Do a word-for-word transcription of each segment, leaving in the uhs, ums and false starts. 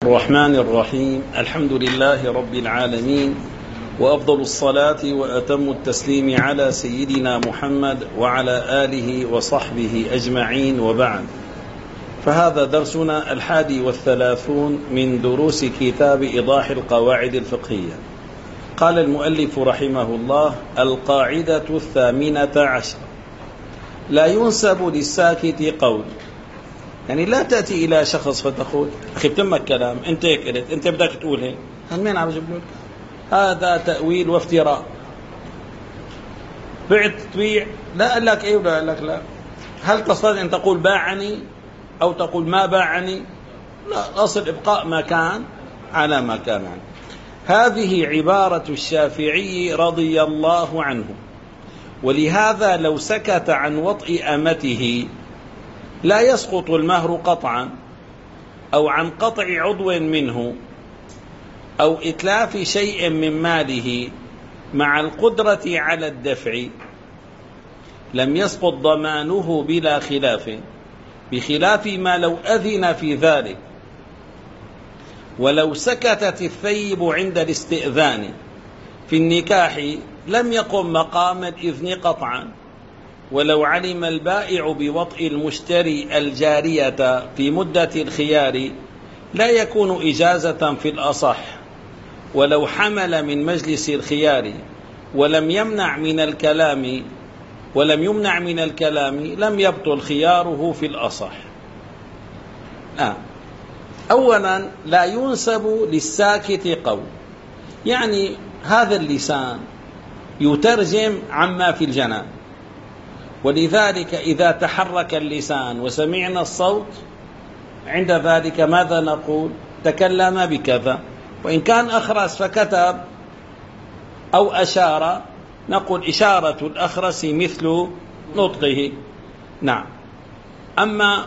الرحمن الرحيم. الحمد لله رب العالمين، وأفضل الصلاة وأتم التسليم على سيدنا محمد وعلى آله وصحبه أجمعين، وبعد. فهذا درسنا الحادي والثلاثون من دروس كتاب إيضاح القواعد الفقهية. قال المؤلف رحمه الله: القاعدة الثامنة عشر: لا ينسب للساكت قول. يعني لا تأتي إلى شخص فتقول: أخي بتمك كلام، أنت هيك قلت، أنت بدك تقول هيك. هل مين عم يجيب لك؟ هذا تأويل وافتراء. بعت تبيع، لا قال لك إيه ولا قال لك لا. هل تستطيع أن تقول باعني أو تقول ما باعني؟ لا، أصل إبقاء ما كان على ما كان عنه. هذه عبارة الشافعي رضي الله عنه، ولهذا لو سكت عن وطئ أمته لا يسقط المهر قطعا، أو عن قطع عضو منه، أو إتلاف شيء من ماله مع القدرة على الدفع، لم يسقط ضمانه بلا خلاف، بخلاف ما لو أذن في ذلك. ولو سكتت الثيب عند الاستئذان في النكاح لم يقم مقام الإذن قطعا. ولو علم البائع بوطئ المشتري الجارية في مدة الخيار لا يكون إجازة في الأصح. ولو حمل من مجلس الخيار ولم يمنع من الكلام ولم يمنع من الكلام لم يبطل خياره في الأصح. آه. أولا، لا ينسب للساكت قول، يعني هذا اللسان يترجم عما في الجنان، ولذلك إذا تحرك اللسان وسمعنا الصوت عند ذلك ماذا نقول؟ تكلم بكذا. وإن كان أخرس فكتب أو أشار نقول إشارة الأخرس مثل نطقه. نعم. أما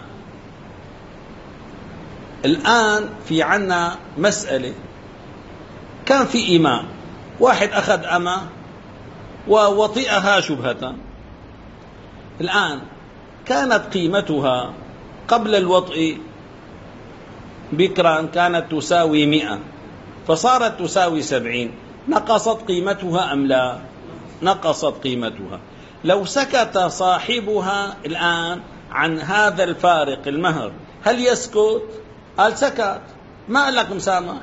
الآن في عنا مسألة، كان في إماء، واحد أخذ أمة ووطئها شبهة. الآن كانت قيمتها قبل الوطئ بكرا كانت تساوي مئة، فصارت تساوي سبعين، نقصت قيمتها أم لا؟ نقصت قيمتها. لو سكت صاحبها الآن عن هذا الفارق المهر هل يسكت؟ قال سكت، ما قال لك مسامح.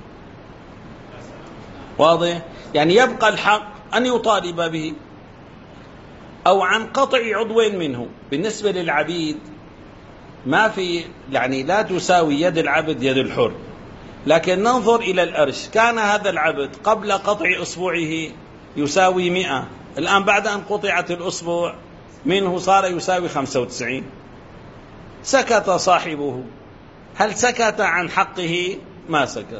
واضح؟ يعني يبقى الحق أن يطالب به. أو عن قطع عضو منه. بالنسبة للعبيد ما في، يعني لا تساوي يد العبد يد الحر، لكن ننظر إلى الأرش. كان هذا العبد قبل قطع أصبعه يساوي مئة، الآن بعد أن قطعت الأصبع منه صار يساوي خمسة وتسعين. سكت صاحبه، هل سكت عن حقه؟ ما سكت.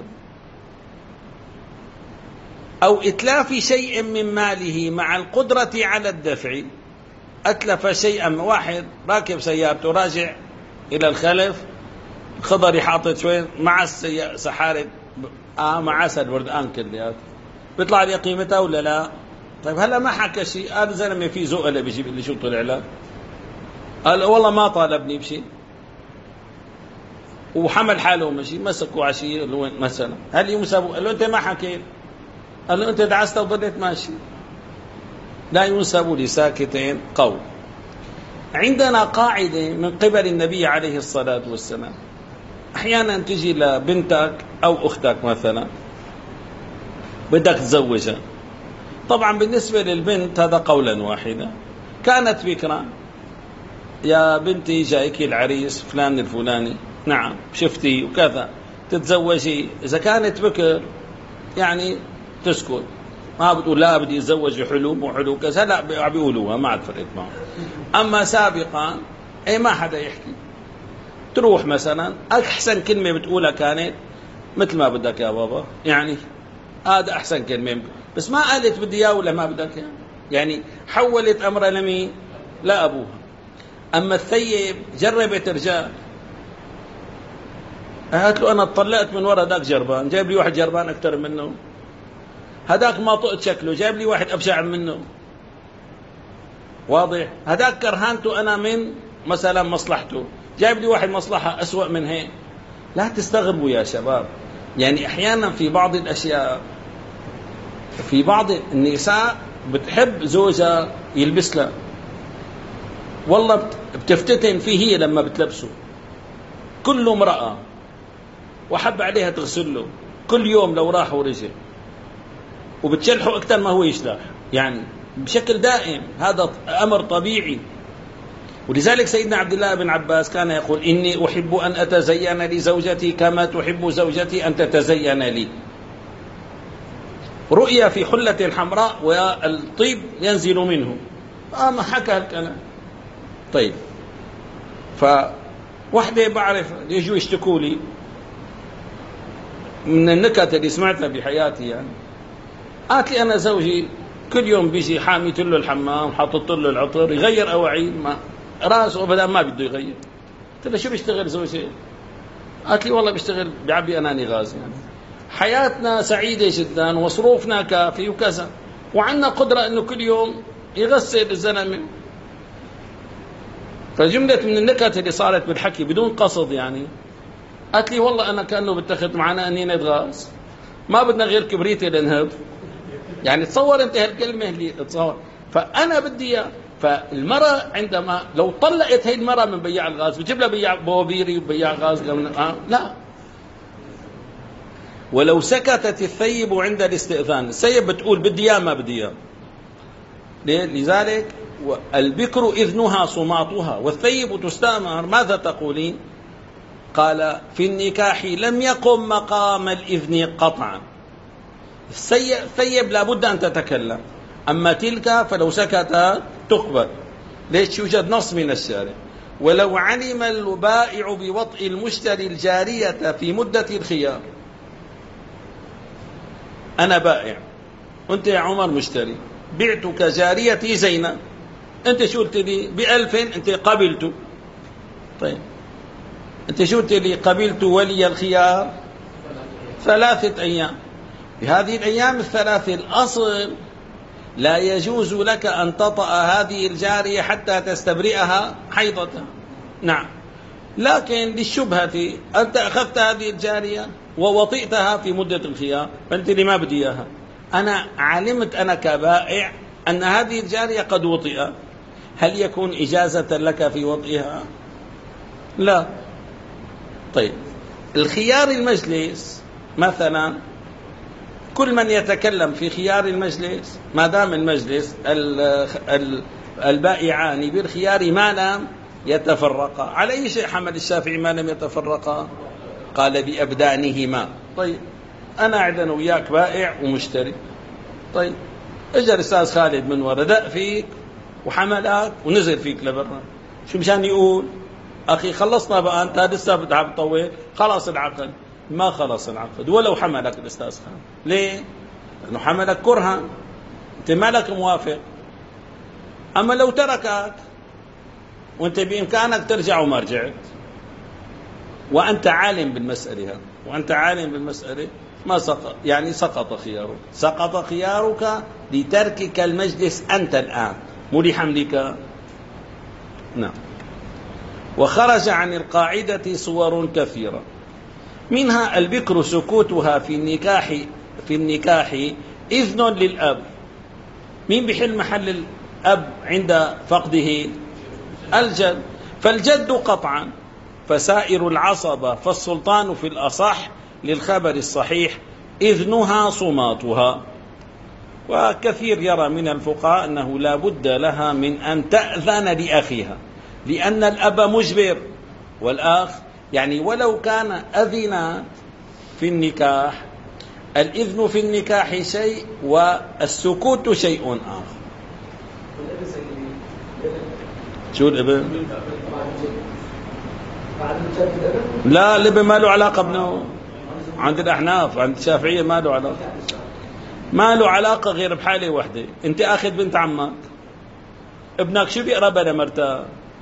أو إتلاف شيء من ماله مع القدرة على الدفع. أتلف شيئا، واحد راكب سيارته راجع إلى الخلف، خضري حاطط شوي مع السحارة آه مع سد وردان كليات، بيطلع لي قيمتها ولا لا؟ طيب هلا ما حكى شيء، هذا زلمة في زقلة بيجيب اللي شو طلع له، قال والله ما طالبني بشيء وحمل حاله ومشي، مسكوا عشية مثلا، هل ينسب؟ قال له أنت ما حكيت، قال له أنت دعست وضلت ماشي. لا ينسب لساكتين قول. عندنا قاعدة من قبل النبي عليه الصلاة والسلام، أحيانا تجي لبنتك أو أختك مثلا بدك تزوجها. طبعا بالنسبة للبنت هذا قولا واحدا، كانت بكرا، يا بنتي جايك العريس فلان الفلاني، نعم شفتي وكذا، تتزوجي. إذا كانت بكر يعني تسكت، ما بتقول لا بدي اتزوج حلو وحلو كذا، لا بيقولوها ما عاد فرقت معهم. اما سابقا اي ما حدا يحكي، تروح مثلا احسن كلمه بتقولها كانت مثل ما بدك يا بابا، يعني هذا احسن كلمه، بس ما قالت بدي اياه ولا ما بدك اياه، يعني حولت امرها لمين؟ لا ابوها. اما الثيب جربت رجال، قالت له انا اتطلقت من ورا ذاك جربان، جايب لي واحد جربان اكثر منه، هذاك ما طقت شكله جايب لي واحد أبشع منه. واضح؟ هذاك كرهانته أنا من مثلا مصلحته، جايب لي واحد مصلحة أسوأ من هيك. لا تستغربوا يا شباب، يعني أحيانا في بعض الأشياء، في بعض النساء بتحب زوجها يلبس لها، والله بتفتتن فيه هي لما بتلبسه، كل امرأة وحب عليها تغسل له كل يوم لو راح ورجع، وبتشلحه أكثر ما هو يشلح، يعني بشكل دائم. هذا أمر طبيعي. ولذلك سيدنا عبد الله بن عباس كان يقول: إني أحب أن أتزين لزوجتي كما تحب زوجتي أن تتزين لي. رؤيا في حلة حمراء والطيب ينزل منه، آه ما حكى الكلام. طيب، فوحدة بعرف يجوا يشتكوا لي من النكت اللي سمعتها بحياتي، يعني قالت لي: أنا زوجي كل يوم بيجي حاميت له الحمام، حاطط له العطر، يغير أواعيد ما راسه أبدا ما بده يغير. قلت له: شو بيشتغل زوجي؟ قالت لي: والله بيشتغل بعبي أناني غاز. يعني حياتنا سعيدة جدا وصروفنا كافي وكذا، وعندنا قدرة إنه كل يوم يغسل الزلمة. فجملة من النكت اللي صارت بالحكي بدون قصد، يعني قالت لي: والله أنا كأنه بتاخذ معنا أنينة غاز، ما بدنا غير كبريتي لنهب. يعني تصور أنت هالكلمة اللي تصور. فأنا بدي، فالمرأة عندما لو طلقت هي المرأة من بياع الغاز بتجيب لها بياع بوابيري وبياع غاز، آه لا. ولو سكتت الثيب عند الاستئذان، الثيب بتقول بدي اياه ما بدي اياه. لذلك البكر إذنها صماتها والثيب تستأمر. ماذا تقولين؟ قال: في النكاح لم يقم مقام الإذن قطعا. الثيب لابد أن تتكلم، أما تلك فلو سكت تقبل. ليش؟ يوجد نص من الشارع: ولو علم البائع بوطء المشتري الجارية في مدة الخيار. أنا بائع وأنت يا عمر مشتري، بعتك جاريتي زينة، أنت شو قلت لي؟ بألف، أنت قبلته. طيب أنت شو قلت لي؟ قبلت ولي الخيار ثلاثة أيام. بهذه الأيام الثلاثة الأصل لا يجوز لك أن تطأ هذه الجارية حتى تستبرئها حيضتها. نعم، لكن للشبهة أنت أخذت هذه الجارية ووطئتها في مدة الخيار، فأنت لي ما بدي إياها. أنا علمت أنا كبائع أن هذه الجارية قد وطئ، هل يكون إجازة لك في وطئها؟ لا. طيب، الخيار المجلس مثلا، كل من يتكلم في خيار المجلس ما دام المجلس البائعان بالخيار ما لم يتفرقا. على أي شيء حمل الشافعي ما لم يتفرقا؟ قال: بأبدانهما. طيب، أنا عندنا وياك بائع ومشتري. طيب، اجى الأستاذ خالد من ورا دق فيك وحملك ونزل فيك لبرا، شو مشان يقول؟ أخي خلصنا بقى، أنت لسه بدها تطول، خلاص العقد. ما خلص العقد ولو حملك الأستاذ خالد. ليه؟ لأنه حملك كرها، أنت مالك موافق. أما لو تركك وأنت بإمكانك ترجع وما رجعت، وأنت عالم بالمسألة هذا، وأنت عالم بالمسألة، ما سقط، يعني سقط خيارك. سقط خيارك لتركك المجلس أنت الآن، مو لحملك. نعم. وخرج عن القاعدة صور كثيرة، منها البكر سكوتها في النكاح في النكاح إذن للأب. مين بحل محل الأب عند فقده؟ الجد. فالجد قطعا، فسائر العصبة فالسلطان في الأصح للخبر الصحيح إذنها صماتها. وكثير يرى من الفقهاء أنه لا بد لها من أن تأذن لأخيها، لأن الأب مجبر والأخ يعني ولو كان أذن في النكاح، الإذن في النكاح شيء والسكوت شيء آخر. شو الابن؟ لا، الابن ما له علاقة ابنه عند الأحناف، عند الشافعية ما له علاقة، ما له علاقة غير بحالة واحدة. أنت أخذ بنت عمك، ابنك شو بيقرب لمرته؟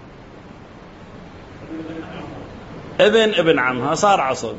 ابن ابن عمها صار عصب.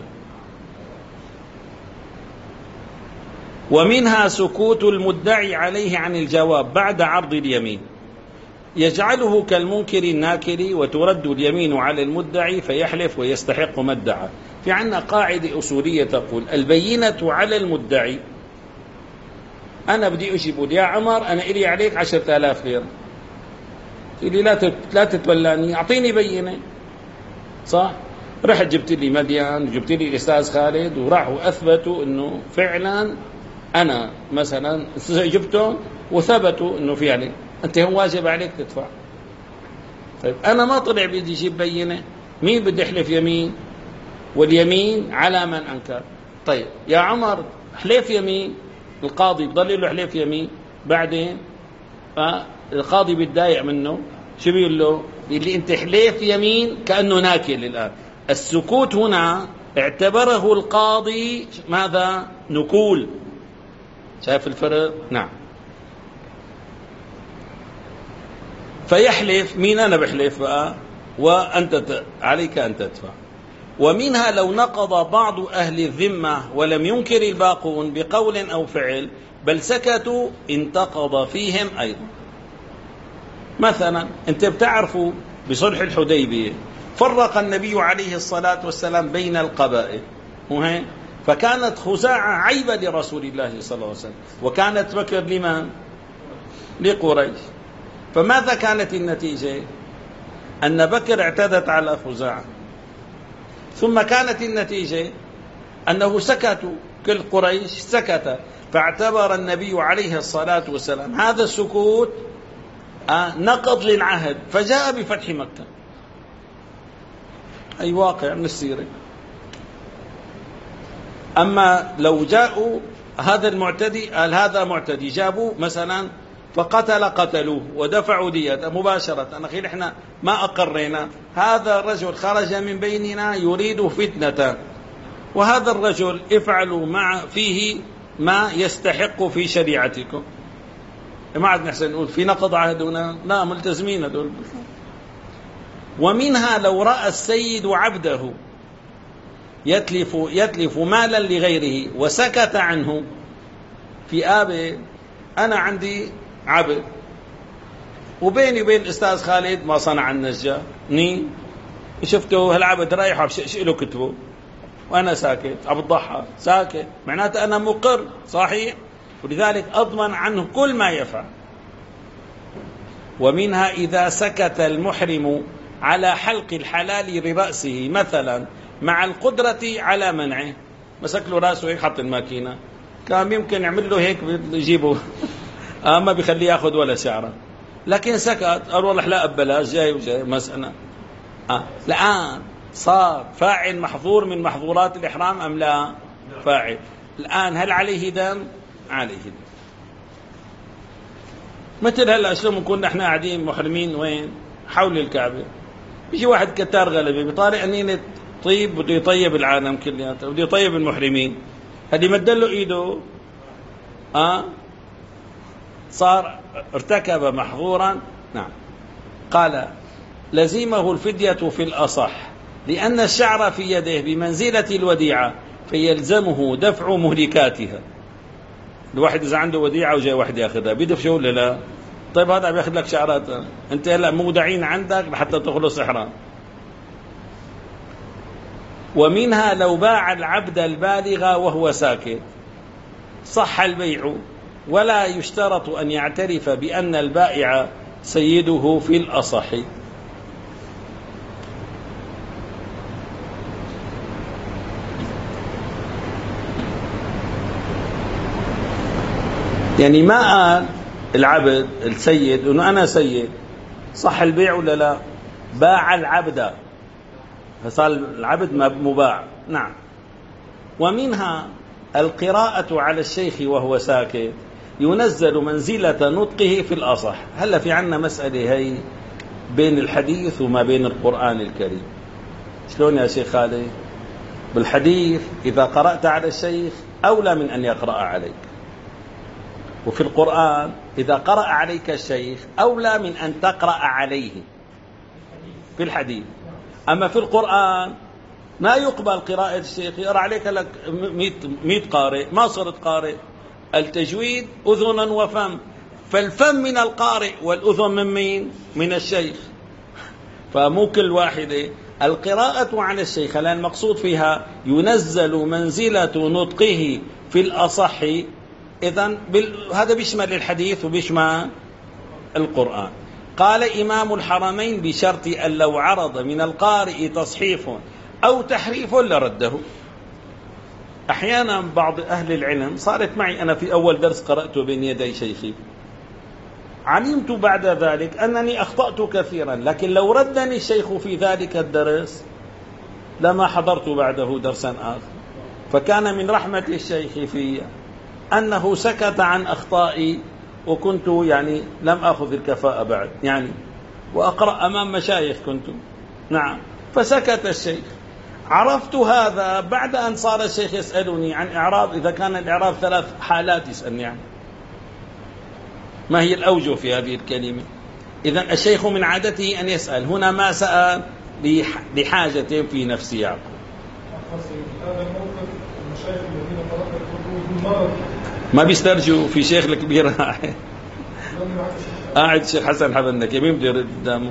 ومنها سكوت المدعي عليه عن الجواب بعد عرض اليمين. يجعله كالمنكر الناكر، وترد اليمين على المدعي فيحلف ويستحق ما ادعى. في عنا قاعدة أصولية تقول البينة على المدعي. أنا بدي أجيب يا عمر أنا إلي عليك عشرة آلاف ليرة، تقولي لا لا تتولاني، أعطيني بينة. صح؟ رحت جبت لي مديان، جبت لي الأستاذ خالد، وراحوا أثبتوا إنه فعلا أنا مثلا جبتهم وثبتوا إنه في عليك، أنت هم واجب عليك تدفع. طيب أنا ما طلع بدي أجيب بينة، مين بدي يحلف يمين؟ واليمين على من أنكر. طيب يا عمر حلف يمين، القاضي بضل له حلف يمين، بعدين القاضي بيتضايق منه، شو بيقول له؟ اللي أنت حلف يمين كأنه ناكل. الآن السكوت هنا اعتبره القاضي ماذا؟ نكول. شايف الفرق؟ نعم. فيحلف مين؟ أنا بحلف بقى، وأنت عليك أن تدفع. ومنها لو نقض بعض أهل الذمة ولم ينكر الباقون بقول أو فعل بل سكتوا انتقض فيهم أيضا. مثلا أنت بتعرفوا بصلح الحديبية فرق النبي عليه الصلاة والسلام بين القبائل، وهين فكانت خزاعة عيبة لرسول الله صلى الله عليه وسلم، وكانت بكر لمن؟ لقريش. فماذا كانت النتيجة؟ أن بكر اعتدت على خزاعة، ثم كانت النتيجة أنه سكتوا، كل قريش سكت، فاعتبر النبي عليه الصلاة والسلام هذا السكوت نقض للعهد، فجاء بفتح مكة. أي واقع من السيرة. أما لو جاءوا هذا المعتدي قال هذا معتدي، جابوا مثلا فقتل قتلوه ودفعوا دية مباشرة، أخي إحنا ما أقرينا، هذا الرجل خرج من بيننا يريد فتنة، وهذا الرجل افعلوا مع فيه ما يستحق في شريعتكم. ما عاد نحسن نقول في نقض عهدنا، لا، ملتزمين هذول. ومنها لو رأى السيد عبده يتلف يتلف مالا لغيره وسكت عنه. في آبه أنا عندي عبد وبيني وبين الأستاذ خالد ما صنع النجار، ني شفته هالعبد رايح بشق له كتبه وأنا ساكت، عم بضحى ساكت، معناته أنا مقر صحيح، ولذلك أضمن عنه كل ما يفعل. ومنها إذا سكت المحرم على حلق الحلال لرأسه مثلا مع القدرة على منعه، مسك له رأسه هيك حط الماكينة، كان يمكن يعمل له هيك يجيبه آه ما بيخليه ياخذ ولا شعره، لكن سكت، قال والله لا ببلاش جاي وجاي مسألة. آه الآن صار فاعل محظور من محظورات الإحرام أم لا؟ فاعل. الآن هل عليه دم؟ عليه دم. مثل هلا شلون بنكون نحن قاعدين محرمين وين؟ حول الكعبة، بيجي واحد كتار غلبة بيطالع أنينة طيب بده يطيب العالم كلياته، بده يطيب المحرمين، هذه مدله ايده اه صار ارتكب محظورا. نعم. قال لزمه الفدية في الأصح لأن الشعر في يده بمنزلة الوديعة فيلزمه دفع مهلكاتها. الواحد إذا عنده وديعة وجاي واحد ياخذها بيدفع ولا لا؟ طيب هذا بياخذ لك شعرات، انت هلا مودعين عندك لحتى تخلص إحرام. ومنها لو باع العبد البالغ وهو ساكت صح البيع ولا يشترط أن يعترف بأن البائع سيده في الأصح. يعني ما قال العبد السيد انه انا سيد، صح البيع ولا لا؟ باع العبد فصار العبد مباع. نعم. ومنها القراءة على الشيخ وهو ساكت ينزل منزلة نطقه في الأصح. هلا في عنا مسألة هي بين الحديث وما بين القرآن الكريم. شلون يا شيخ خالد؟ بالحديث إذا قرأت على الشيخ أولى من أن يقرأ عليك، وفي القرآن إذا قرأ عليك الشيخ أولى من أن تقرأ عليه في الحديث. أما في القرآن ما يقبل قراءة الشيخ، يقرأ عليك لك مئة قارئ، ما صرت قارئ. التجويد أذنا وفم، فالفم من القارئ والأذن من مين؟ من الشيخ. فمو كل واحدة. القراءة على الشيخ لأن المقصود فيها ينزل منزلة نطقه في الأصح. إذن هذا بيشمل الحديث وبيشمل القرآن. قال إمام الحرمين بشرط أن لو عرض من القارئ تصحيف أو تحريف لرده. أحيانا بعض أهل العلم صارت معي أنا في أول درس قرأته بين يدي شيخي، علمت بعد ذلك أنني أخطأت كثيرا، لكن لو ردني الشيخ في ذلك الدرس لما حضرت بعده درسا آخر. فكان من رحمة الشيخ في أنه سكت عن أخطائي، وكنت يعني لم أخذ الكفاءة بعد يعني، وأقرأ أمام مشايخ كنت. نعم. فسكت الشيخ. عرفت هذا بعد أن صار الشيخ يسألني عن إعراب، إذا كان الإعراب ثلاث حالات يسألني يعني ما هي الأوجه في هذه الكلمة. إذن الشيخ من عادته أن يسأل. هنا ما سأل لحاجة في نفس يعقوب. ما بيسترجوا في شيخ الكبير قاعد الشيخ حسن حبنك يمين بده يرد قدامه.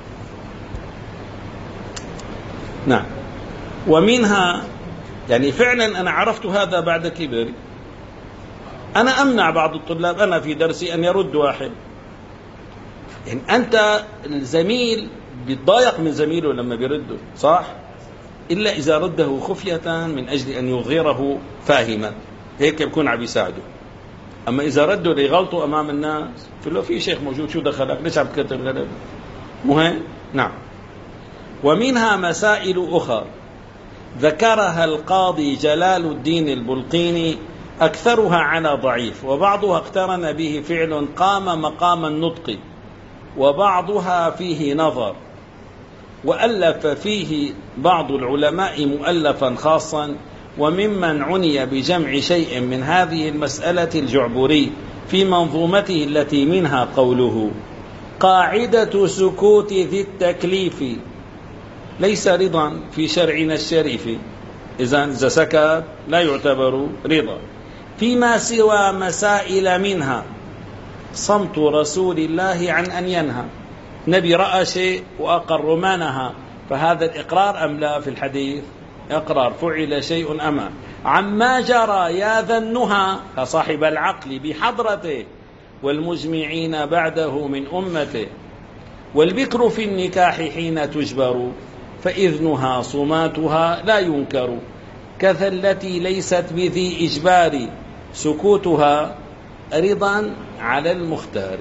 نعم. ومنها يعني فعلا أنا عرفت هذا بعد كبري. أنا أمنع بعض الطلاب أنا في درسي أن يرد واحد. يعني أنت الزميل بيتضايق من زميله لما بيرده، صح؟ إلا إذا رده خفية من أجل أن يظهره فاهما، هيك بيكون عم يساعده. أما إذا رده ليغلطوا أمام الناس، فلو في شيخ موجود شو دخلك؟ ليش عم تكتب غلط؟ مهم. نعم. ومنها مسائل أخرى ذكرها القاضي جلال الدين البلقيني، أكثرها على ضعيف، وبعضها اقترن به فعل قام مقام النطق، وبعضها فيه نظر، وألف فيه بعض العلماء مؤلفا خاصا. وممن عني بجمع شيء من هذه المسألة الجعبري في منظومته التي منها قوله: قاعدة سكوت ذي التكليف ليس رضا في شرعنا الشريف. إذا إذا سكت لا يعتبر رضا. فيما سوى مسائل منها صمت رسول الله عن أن ينهى. نبي رأى شيء وأقر ما نهى، فهذا الإقرار أم لا في الحديث؟ إقرار. فعل شيء أما عما جرى يا ذا النهى فصاحب العقل بحضرته والمجمعين بعده من أمته. والبكر في النكاح حين تجبر فإذنها صماتها لا ينكر. كذا التي ليست بذي إجبار سكوتها رضا على المختار.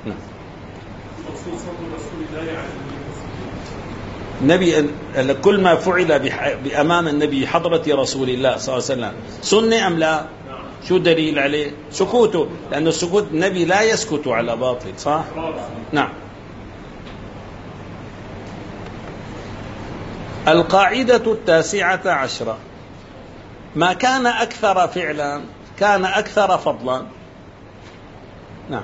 النبي كل ما فعل بأمام النبي حضرة رسول الله صلى الله عليه وسلم سنة أم لا؟ شو الدليل عليه؟ سكوته، لأن السكوت النبي لا يسكت على باطل، صح؟ نعم. القاعدة التاسعة عشرة: ما كان أكثر فعلا كان أكثر فضلا. نعم.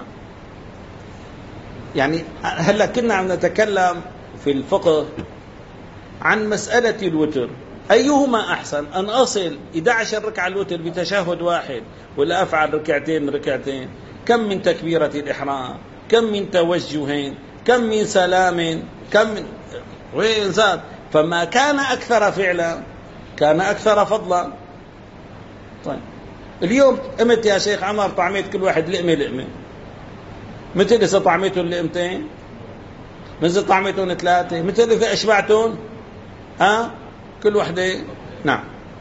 يعني هلا كنا عم نتكلم في الفقه عن مسألة الوتر، أيهما أحسن، أن أصل إحدى عشرة ركعة الوتر بتشهد واحد ولا أفعل ركعتين ركعتين؟ كم من تكبيرة الإحرام، كم من توجه، كم من سلام، كم من وين زاد. فما كان أكثر فعلا كان أكثر فضلا. طيب اليوم قمت يا شيخ عمر طعميت كل واحد لقمة لقمة، مثل إذا طعميتهم لقمتين، مثل طعميتهم ثلاثة، مثل إذا أشبعتهم ها كل وحدة. نعم.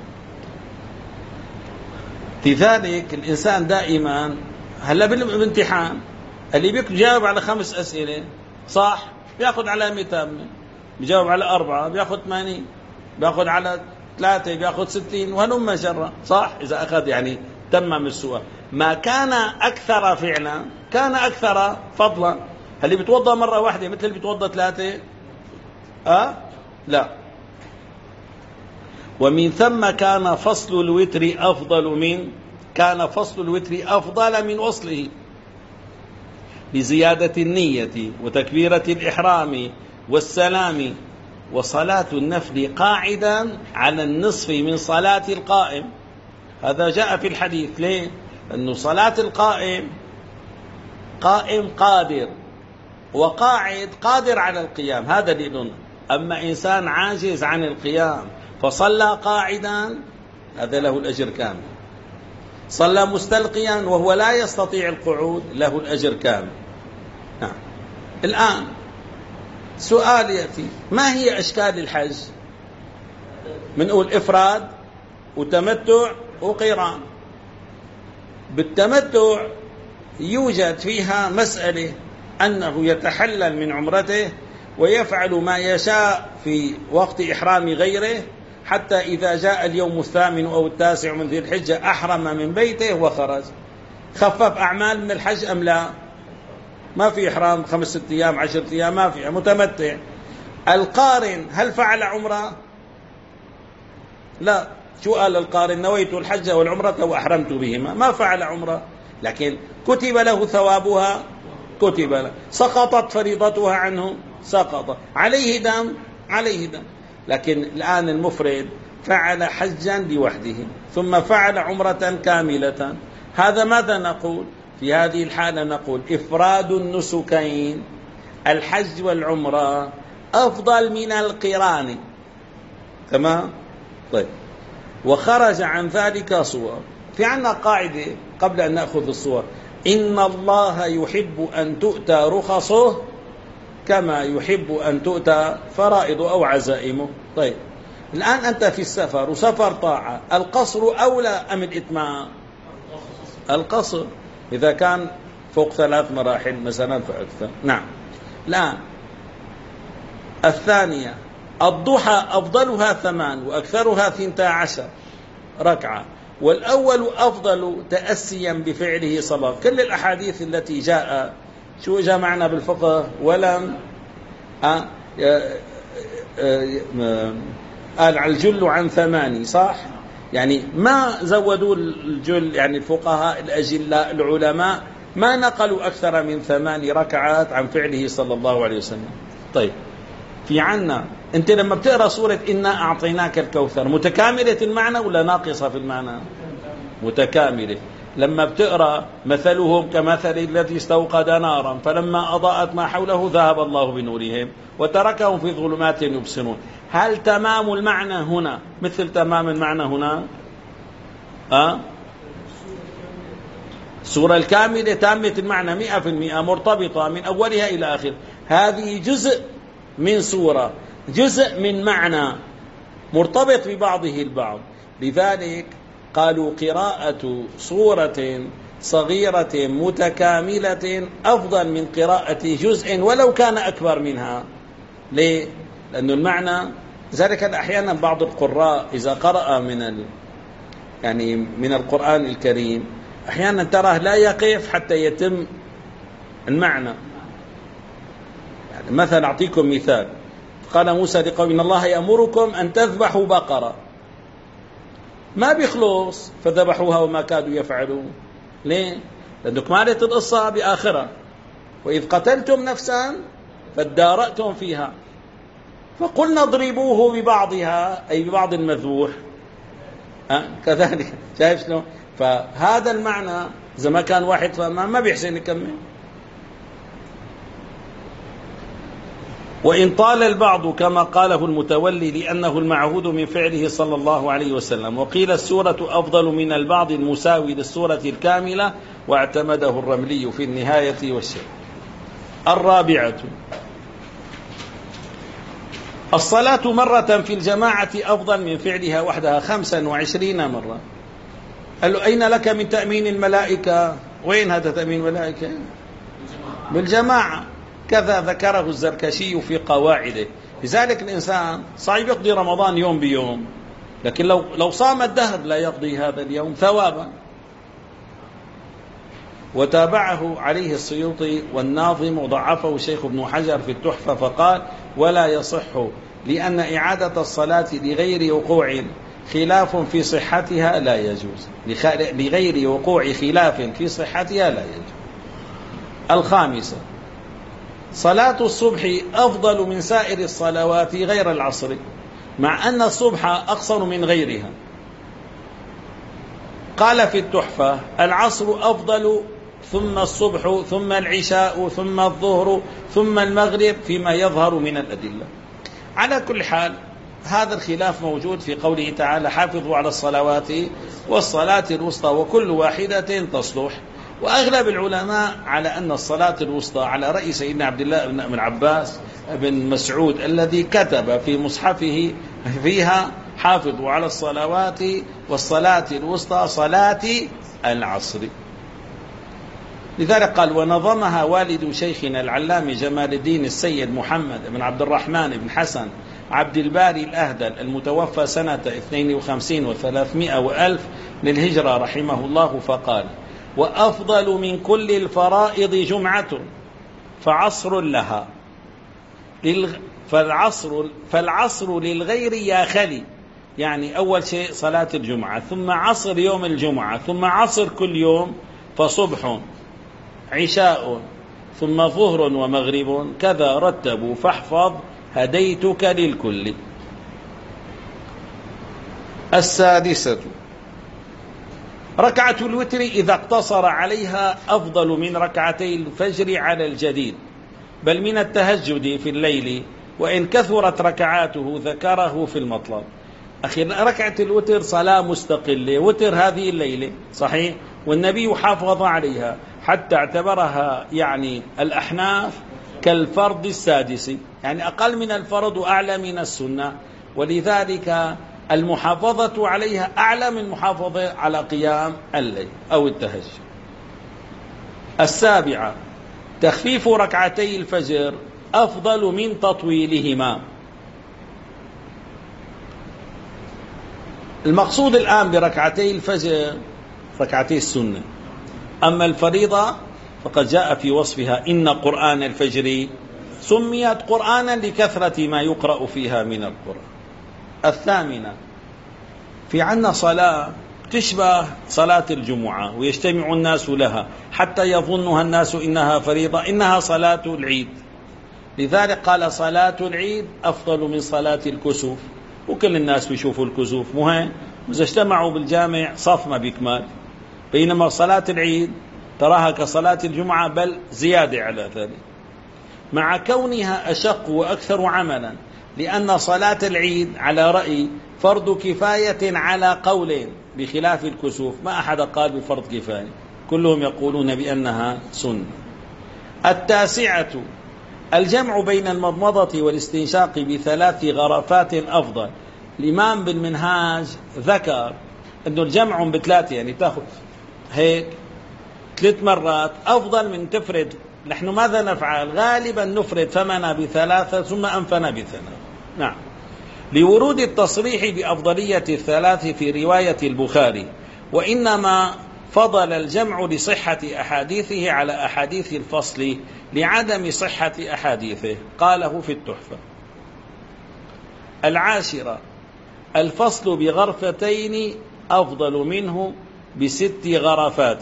لذلك الإنسان دائما هلا بالامتحان اللي بيجاوب على خمس أسئلة صح بياخذ علامة تامة، بيجاوب على أربعة بياخذ ثمانين، بياخذ على ثلاثة بياخذ ستين، وهلم جرا، صح؟ إذا أخذ يعني تمم السؤال. ما كان أكثر فعلا كان أكثر فضلا. هل بيتوضأ مرة واحدة مثل اللي بيتوضأ ثلاثة؟ أه؟ لا. ومن ثم كان فصل الوتر أفضل من كان فصل الوتر أفضل من وصله بزيادة النية وتكبيرة الإحرام والسلام. وصلاة النفل قاعدا على النصف من صلاة القائم. هذا جاء في الحديث. ليه؟ لأن صلاة القائم قائم قادر، وقاعد قادر على القيام، هذا دليل. أما إنسان عاجز عن القيام فصلى قاعدا هذا له الأجر كامل. صلى مستلقيا وهو لا يستطيع القعود له الأجر كامل. نعم. الآن سؤال يأتي: ما هي أشكال الحج؟ منقول إفراد وتمتع وقيران. بالتمتع يوجد فيها مسألة أنه يتحلل من عمرته ويفعل ما يشاء في وقت إحرام غيره، حتى إذا جاء اليوم الثامن أو التاسع من ذي الحجة أحرم من بيته وخرج. خفف أعمال من الحج أم لا؟ ما في إحرام خمس ست أيام عشرة أيام، ما في. متمتع. القارن هل فعل عمرة؟ لا. شو قال القارن؟ نويت الحج والعمرة وأحرمت بهما. ما فعل عمرة، لكن كتب له ثوابها، كتب له. سقطت فريضتها عنه، سقط. عليه دم، عليه دم. لكن الآن المفرد فعل حجا لوحده ثم فعل عمرة كاملة، هذا ماذا نقول؟ في هذه الحالة نقول إفراد النسكين الحج والعمرة أفضل من القران. تمام؟ طيب. وخرج عن ذلك صور. في عنا قاعدة قبل أن نأخذ الصور: إن الله يحب أن تؤتى رخصه كما يحب أن تؤتى فرائض أو عزائمه. طيب، الآن أنت في السفر وسفر طاعة، القصر أولى أم الإتمام؟ القصر إذا كان فوق ثلاث مراحل مثلا فأكثر. نعم. الآن الثانية: الضحى أفضلها ثمان وأكثرها ثنتا عشر ركعة، والأول أفضل تأسيا بفعله صلى الله عليه وسلم. كل الأحاديث التي جاء شو جاء معنا بالفقه ولم أه قال على الجل عن ثماني، صح؟ يعني ما زودوا الجل، يعني الفقهاء الأجلاء العلماء ما نقلوا أكثر من ثمان ركعات عن فعله صلى الله عليه وسلم. طيب، في عنا أنت لما بتقرأ سورة إنا أعطيناك الكوثر متكاملة المعنى ولا ناقصة في المعنى؟ متكاملة. لما بتقرأ مثلهم كمثل الذي استوقد نارا فلما أضاءت ما حوله ذهب الله بنورهم وتركهم في ظلمات يبصرون، هل تمام المعنى هنا مثل تمام المعنى هنا؟ أه؟ السورة الكاملة تامة المعنى مئة في المئة مرتبطة من أولها إلى آخر. هذه جزء من سورة، جزء من معنى مرتبط ببعضه البعض. لذلك قالوا قراءة سورة صغيرة متكاملة أفضل من قراءة جزء ولو كان أكبر منها. ليه؟ لأن المعنى ذلك أحيانا بعض القراء إذا قرأ من ال... يعني من القرآن الكريم أحيانا تراه لا يقف حتى يتم المعنى. يعني مثلا أعطيكم مثال: قال موسى لقوم إن الله يأمركم أن تذبحوا بقرة، ما بيخلص فذبحوها وما كادوا يفعلون. ليه؟ لأنه كمالة القصة بآخرة: وإذ قتلتم نفسا فادارأتم فيها فقلنا اضربوه ببعضها، أي ببعض المذبوح. أه؟ كذلك. شايف شلون؟ فهذا المعنى إذا ما كان واحد فما ما بيحسن يكمل. وإن طال البعض كما قاله المتولي لأنه المعهود من فعله صلى الله عليه وسلم. وقيل السورة أفضل من البعض المساوي للسورة الكاملة، واعتمده الرملي في النهاية والشرح. الرابعة: الصلاة مرة في الجماعة أفضل من فعلها وحدها خمسا وعشرين مرة. قال له: أين لك من تأمين الملائكة؟ وين هذا تأمين الملائكة؟ بالجماعة. كذا ذكره الزركشي في قواعده. لذلك الإنسان صعب يقضي رمضان يوم بيوم، لكن لو لو صام الدهر لا يقضي هذا اليوم ثوابا. وتابعه عليه السيوطي والناظم وضعفه الشيخ ابن حجر في التحفة فقال: ولا يصح لأن إعادة الصلاة لغير وقوع خلاف في صحتها لا يجوز، لغير وقوع خلاف في صحتها لا يجوز. الخامسة: صلاة الصبح أفضل من سائر الصلوات غير العصر، مع أن الصبح أقصر من غيرها. قال في التحفة: العصر أفضل ثم الصبح ثم العشاء ثم الظهر ثم المغرب فيما يظهر من الأدلة. على كل حال هذا الخلاف موجود في قوله تعالى حافظوا على الصلوات والصلاة الوسطى وكل واحدة تصلح. وأغلب العلماء على أن الصلاة الوسطى على رأي سيدنا عبد الله بن عباس بن مسعود الذي كتب في مصحفه فيها حافظوا على الصلوات والصلاة الوسطى صلاة العصر. لذلك قال ونظمها والد شيخنا العلامة جمال الدين السيد محمد بن عبد الرحمن بن حسن عبد الباري الأهدل المتوفى سنة اثنين وخمسين وثلاثمائة وألف للهجرة رحمه الله فقال وأفضل من كل الفرائض جمعة فعصر لها فالعصر, فالعصر للغير يا خلي، يعني أول شيء صلاة الجمعة ثم عصر يوم الجمعة ثم عصر كل يوم فصبح عشاء ثم ظهر ومغرب كذا رتبوا فاحفظ هديتك للكل. السادسة ركعة الوتر إذا اقتصر عليها أفضل من ركعتي الفجر على الجديد بل من التهجد في الليل وإن كثرت ركعاته ذكره في المطلب. أخي ركعة الوتر صلاة مستقلة، وتر هذه الليلة صحيح، والنبي حافظ عليها حتى اعتبرها يعني الأحناف كالفرض السادس، يعني أقل من الفرض وأعلى من السنة، ولذلك المحافظة عليها أعلى من المحافظة على قيام الليل أو التهجد. السابعة تخفيف ركعتي الفجر أفضل من تطويلهما. المقصود الآن بركعتي الفجر ركعتي السنة، أما الفريضة فقد جاء في وصفها إن قرآن الفجر سميت قرآنا لكثرة ما يقرأ فيها من القرآن. الثامنة في عنا صلاة تشبه صلاة الجمعة ويجتمع الناس لها حتى يظنها الناس إنها فريضة، إنها صلاة العيد. لذلك قال صلاة العيد أفضل من صلاة الكسوف، وكل الناس بيشوفوا الكسوف مهم، إذا اجتمعوا بالجامع صف ما بيكمل، بينما صلاة العيد تراها كصلاة الجمعة بل زيادة على ذلك، مع كونها أشق وأكثر عملا، لأن صلاة العيد على رأي فرض كفاية على قولين بخلاف الكسوف، ما أحد قال بفرض كفاية، كلهم يقولون بأنها سنة. التاسعة الجمع بين المضمضة والاستنشاق بثلاث غرفات أفضل. الإمام بالمنهاج ذكر أنه الجمع بثلاثة، يعني تأخذ هيك ثلاث مرات أفضل من تفرد. نحن ماذا نفعل؟ غالبا نفرد فمنا بثلاثة ثم أنفنا بثلاثة. نعم، لورود التصريح بأفضلية الثلاث في رواية البخاري، وإنما فضل الجمع لصحة أحاديثه على أحاديث الفصل لعدم صحة أحاديثه، قاله في التحفة. العاشرة الفصل بغرفتين أفضل منه بست غرفات.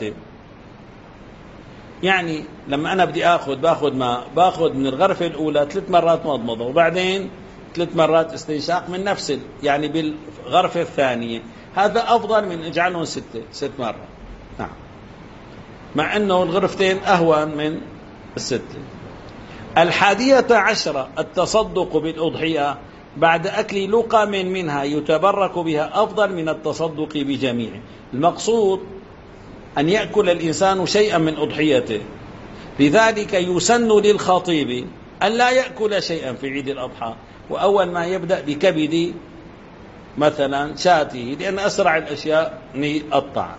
يعني لما أنا بدي أخذ باخذ ما باخذ من الغرفة الأولى ثلاث مرات مضمضة وبعدين ثلاث مرات استنشاق من نفس يعني بالغرفة الثانية، هذا أفضل من اجعلهم ستة ست مرات. نعم، مع أنه الغرفتين أهون من الستة. الحادية عشرة التصدق بالأضحية بعد أكل لقم منها يتبرك بها أفضل من التصدق بجميع. المقصود أن يأكل الإنسان شيئا من أضحيته، لذلك يسن للخطيب أن لا يأكل شيئا في عيد الأضحى، وأول ما يبدأ بكبد مثلا شاته، لأن أسرع الأشياء الطعام.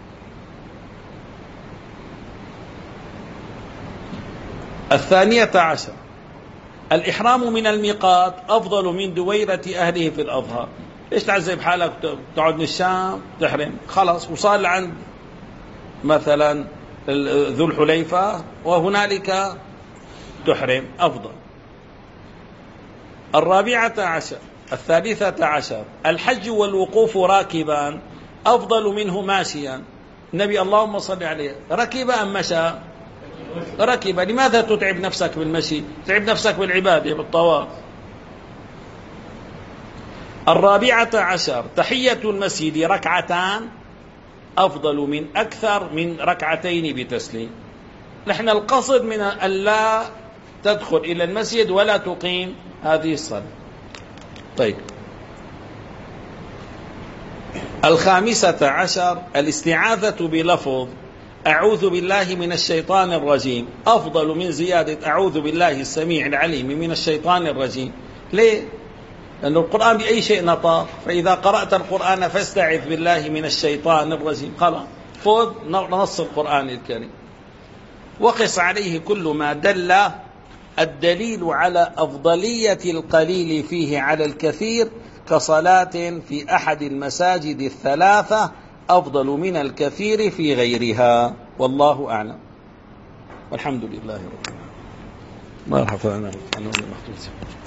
الثانية عشر الإحرام من الميقات أفضل من دويرة أهله في الأضحى. ليش تعذب حالك تقعد من الشام تحرم؟ خلاص وصار لعند مثلا ذو الحليفة وهنالك تحرم أفضل. الرابعة عشر الثالثة عشر الحج والوقوف راكبا أفضل منه ماشيا. النبي اللهم صل عليه ركب أم مشى؟ ركب. لماذا تتعب نفسك بالمشي؟ تتعب نفسك بالعبادة بالطواف. الرابعة عشر تحية المسجد ركعتان أفضل من أكثر من ركعتين بتسليم. نحن القصد من ألا تدخل إلى المسجد ولا تقيم هذه الصلاة. طيب، الخامسة عشر الاستعاذة بلفظ أعوذ بالله من الشيطان الرجيم أفضل من زيادة أعوذ بالله السميع العليم من الشيطان الرجيم. ليه؟ لأن القرآن بأي شيء نطق، فإذا قرأت القرآن فاستعذ بالله من الشيطان الرجيم، خلاص فوز نص القرآن الكريم. وقس عليه كل ما دل الدليل على أفضلية القليل فيه على الكثير، كصلاة في أحد المساجد الثلاثة أفضل من الكثير في غيرها، والله أعلم، والحمد لله رب العالمين. ما حفظنا